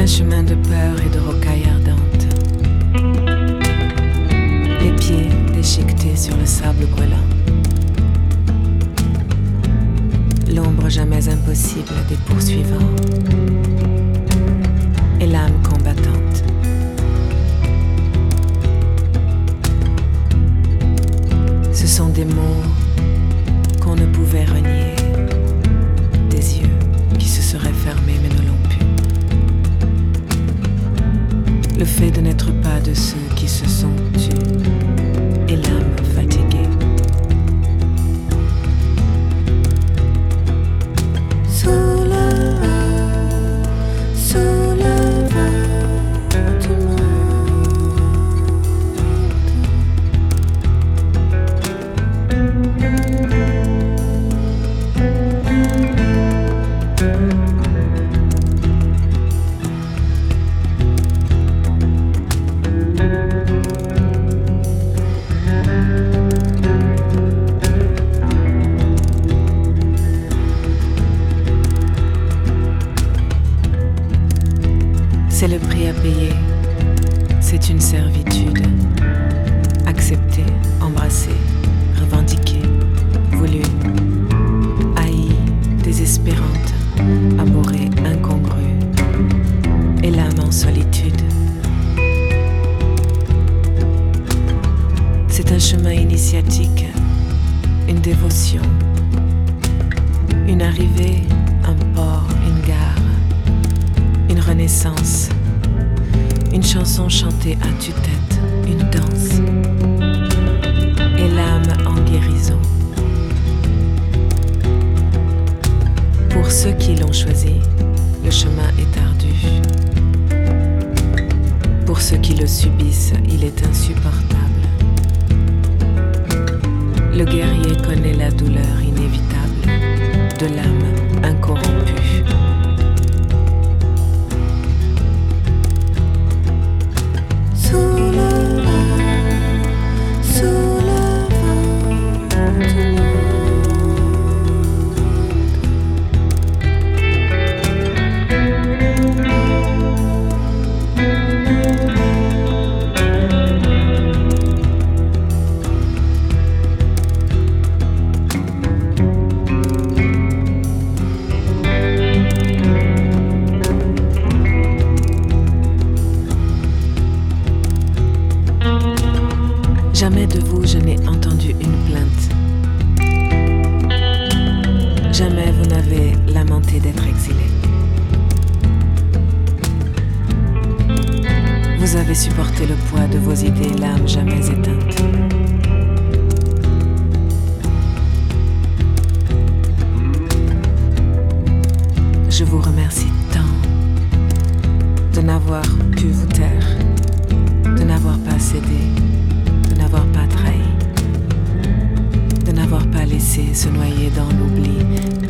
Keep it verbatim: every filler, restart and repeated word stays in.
un chemin de peur et de rocailles ardentes. Les pieds déchiquetés sur le sable brûlant. L'ombre jamais impossible des poursuivants. Et l'âme combattante. Ce sont des mots qu'on ne pouvait renier. Des yeux qui se seraient fermés mais ne l'ont pu. Le fait de n'être pas de ceux qui se sont tus. Et l'âme fatiguée. Sous le vent, sous le vent du C'est le prix à payer, c'est une servitude. Acceptée, embrassée, revendiquée, voulue, haïe, désespérante, abhorrée, incongrue, et l'âme en solitude. C'est un chemin initiatique, une dévotion, une arrivée, un port, une gare. Une renaissance, une chanson chantée à tue-tête, une danse, et l'âme en guérison. Pour ceux qui l'ont choisi, le chemin est ardu. Pour ceux qui le subissent, il est insupportable. Le guerrier connaît la douleur inévitable de l'âme incorrompue. Jamais de vous je n'ai entendu une plainte. Jamais vous n'avez lamenté d'être exilé. Vous avez supporté le poids de vos idées, l'âme jamais éteinte. Je vous remercie tant de n'avoir pu vous taire, de n'avoir pas cédé, de n'avoir pas trahi, de n'avoir pas laissé se noyer dans l'oubli